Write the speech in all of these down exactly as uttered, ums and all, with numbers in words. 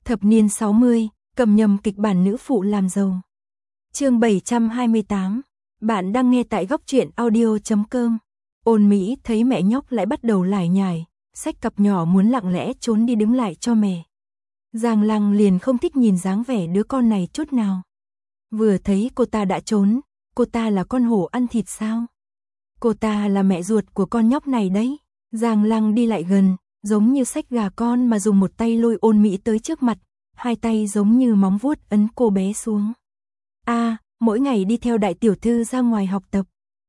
Thập niên sáu mươi, cầm nhầm kịch bản nữ phụ làm giàu. Chương bảy trăm hai mươi tám. Bạn đang nghe tại góc truyện audio chấm com. Ôn Mỹ thấy mẹ nhóc lại bắt đầu lải nhải, xách cặp nhỏ muốn lặng lẽ trốn đi đứng lại cho mẹ. Giang Lăng liền không thích nhìn dáng vẻ đứa con này chút nào. Vừa thấy cô ta đã trốn, cô ta là con hổ ăn thịt sao? Cô ta là mẹ ruột của con nhóc này đấy. Giang Lăng đi lại gần, giống như xách gà con mà dùng một tay lôi Ôn Mỹ tới trước mặt, hai tay giống như móng vuốt ấn cô bé xuống. A, à, mỗi ngày đi theo đại tiểu thư ra ngoài học tập.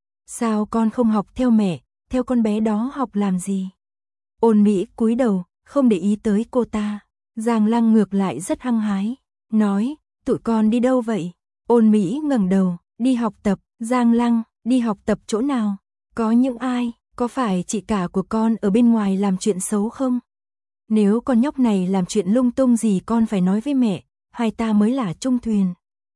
Sao con không học theo mẹ, theo con bé đó học làm gì? Ôn Mỹ cúi đầu, không để ý tới cô ta. Giang Lăng ngược lại rất hăng hái, nói, tụi con đi đâu vậy? Ôn Mỹ ngẩng đầu, đi học tập. Giang Lăng, đi học tập chỗ nào? Có những ai? Có phải chị cả của con ở bên ngoài làm chuyện xấu không? Nếu con nhóc này làm chuyện lung tung gì con phải nói với mẹ, hai ta mới là chung thuyền.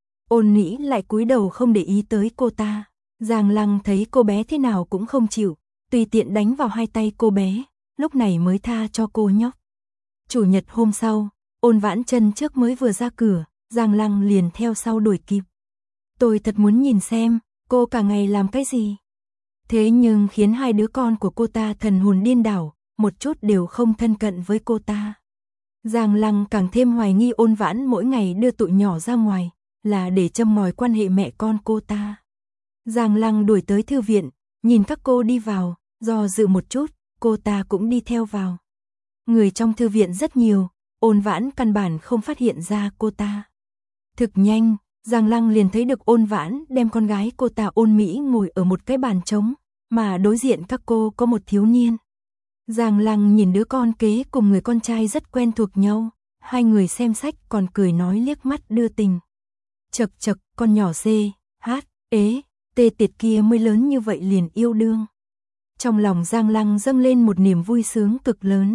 Ôn Mỹ lại cúi đầu không để ý tới cô ta. Giang Lăng thấy cô bé thế nào cũng không chịu, tùy tiện đánh vào hai tay cô bé, lúc này mới tha cho cô nhóc. Chủ nhật hôm sau, Ôn Vãn chân trước mới vừa ra cửa, Giang Lăng liền theo sau đuổi kịp. Tôi thật muốn nhìn xem, cô cả ngày làm cái gì? Thế nhưng khiến hai đứa con của cô ta thần hồn điên đảo, một chút đều không thân cận với cô ta. Giang Lăng càng thêm hoài nghi Ôn Vãn mỗi ngày đưa tụi nhỏ ra ngoài, là để châm ngòi quan hệ mẹ con cô ta. Giang Lăng đuổi tới thư viện, nhìn các cô đi vào, do dự một chút, cô ta cũng đi theo vào. Người trong thư viện rất nhiều, Ôn Vãn căn bản không phát hiện ra cô ta. Thực nhanh, Giang Lăng liền thấy được Ôn Vãn đem con gái cô ta Ôn Mỹ ngồi ở một cái bàn trống, mà đối diện các cô có một thiếu niên. Giang Lăng nhìn đứa con kế cùng người con trai rất quen thuộc nhau, hai người xem sách còn cười nói liếc mắt đưa tình. Chật chật, con nhỏ C, H, ế, tê tiệt kia mới lớn như vậy liền yêu đương. Trong lòng Giang Lăng dâng lên một niềm vui sướng cực lớn.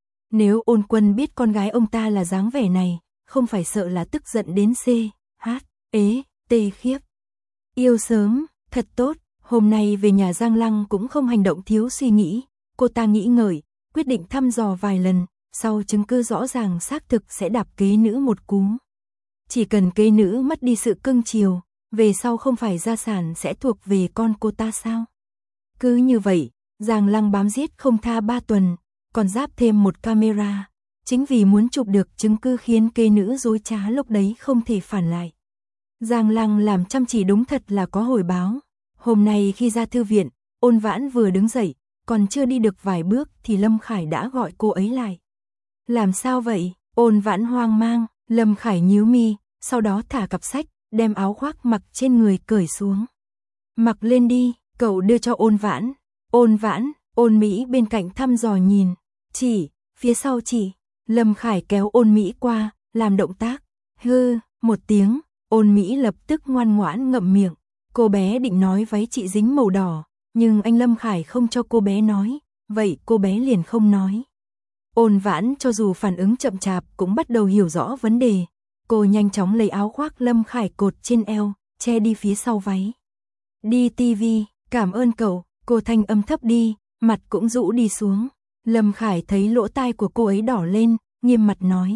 Nếu Ôn Quân biết con gái ông ta là dáng vẻ này, không phải sợ là tức giận đến C, H, ế, tê khiếp. Yêu sớm, thật tốt, hôm nay về nhà Giang Lăng cũng không hành động thiếu suy nghĩ. Cô ta nghĩ ngợi, quyết định thăm dò vài lần, sau chứng cứ rõ ràng xác thực sẽ đạp kế nữ một cú. Chỉ cần kế nữ mất đi sự cưng chiều, về sau không phải gia sản sẽ thuộc về con cô ta sao? Cứ như vậy, Giang Lăng bám giết không tha ba tuần, còn giáp thêm một camera, chính vì muốn chụp được chứng cứ khiến kế nữ dối trá lúc đấy không thể phản lại. Giang Lăng làm chăm chỉ đúng thật là có hồi báo. Hôm nay khi ra thư viện, Ôn Vãn vừa đứng dậy, còn chưa đi được vài bước thì Lâm Khải đã gọi cô ấy lại. Làm sao vậy? Ôn Vãn hoang mang, Lâm Khải nhíu mi, sau đó thả cặp sách, đem áo khoác mặc trên người cởi xuống. Mặc lên đi, cậu đưa cho Ôn Vãn. Ôn Vãn, Ôn Mỹ bên cạnh thăm dò nhìn. Chỉ, phía sau chỉ. Lâm Khải kéo Ôn Mỹ qua, làm động tác. Hư, một tiếng, Ôn Mỹ lập tức ngoan ngoãn ngậm miệng. Cô bé định nói váy chị dính màu đỏ, nhưng anh Lâm Khải không cho cô bé nói, vậy cô bé liền không nói. Ôn Vãn cho dù phản ứng chậm chạp cũng bắt đầu hiểu rõ vấn đề. Cô nhanh chóng lấy áo khoác Lâm Khải cột trên eo, che đi phía sau váy. Đi tivi, cảm ơn cậu, cô thanh âm thấp đi, mặt cũng rũ đi xuống. Lâm Khải thấy lỗ tai của cô ấy đỏ lên, nghiêm mặt nói.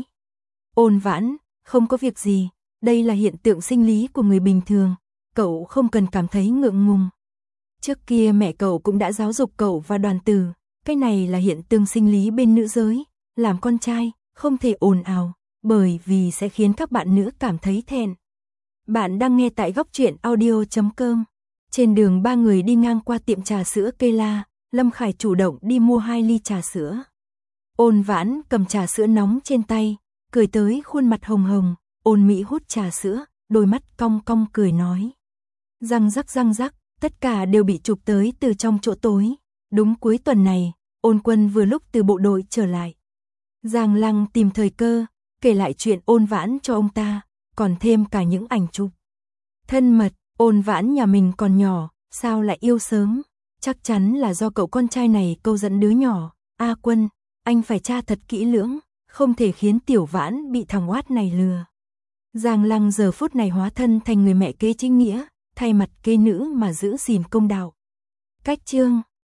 Ôn Vãn, không có việc gì, đây là hiện tượng sinh lý của người bình thường, cậu không cần cảm thấy ngượng ngùng. Trước kia mẹ cậu cũng đã giáo dục cậu và Đoàn Tử, cái này là hiện tượng sinh lý bên nữ giới, làm con trai, không thể ồn ào, bởi vì sẽ khiến các bạn nữ cảm thấy thẹn. Bạn đang nghe tại góc truyện audio chấm com. Trên đường ba người đi ngang qua tiệm trà sữa Cây La, Lâm Khải chủ động đi mua hai ly trà sữa. Ôn Vãn cầm trà sữa nóng trên tay, cười tới khuôn mặt hồng hồng, Ôn Mỹ hút trà sữa, đôi mắt cong cong cười nói. Răng rắc răng rắc, tất cả đều bị chụp tới từ trong chỗ tối. Đúng cuối tuần này, Ôn Quân vừa lúc từ bộ đội trở lại. Giang Lăng tìm thời cơ, kể lại chuyện Ôn Vãn cho ông ta, còn thêm cả những ảnh chụp. Thân mật, Ôn Vãn nhà mình còn nhỏ, sao lại yêu sớm? Chắc chắn là do cậu con trai này câu dẫn đứa nhỏ. A Quân, anh phải tra thật kỹ lưỡng, không thể khiến Tiểu Vãn bị thằng oát này lừa. Giang Lăng giờ phút này hóa thân thành người mẹ kế chính nghĩa, thay mặt kế nữ mà giữ gìn công đạo. Cách chương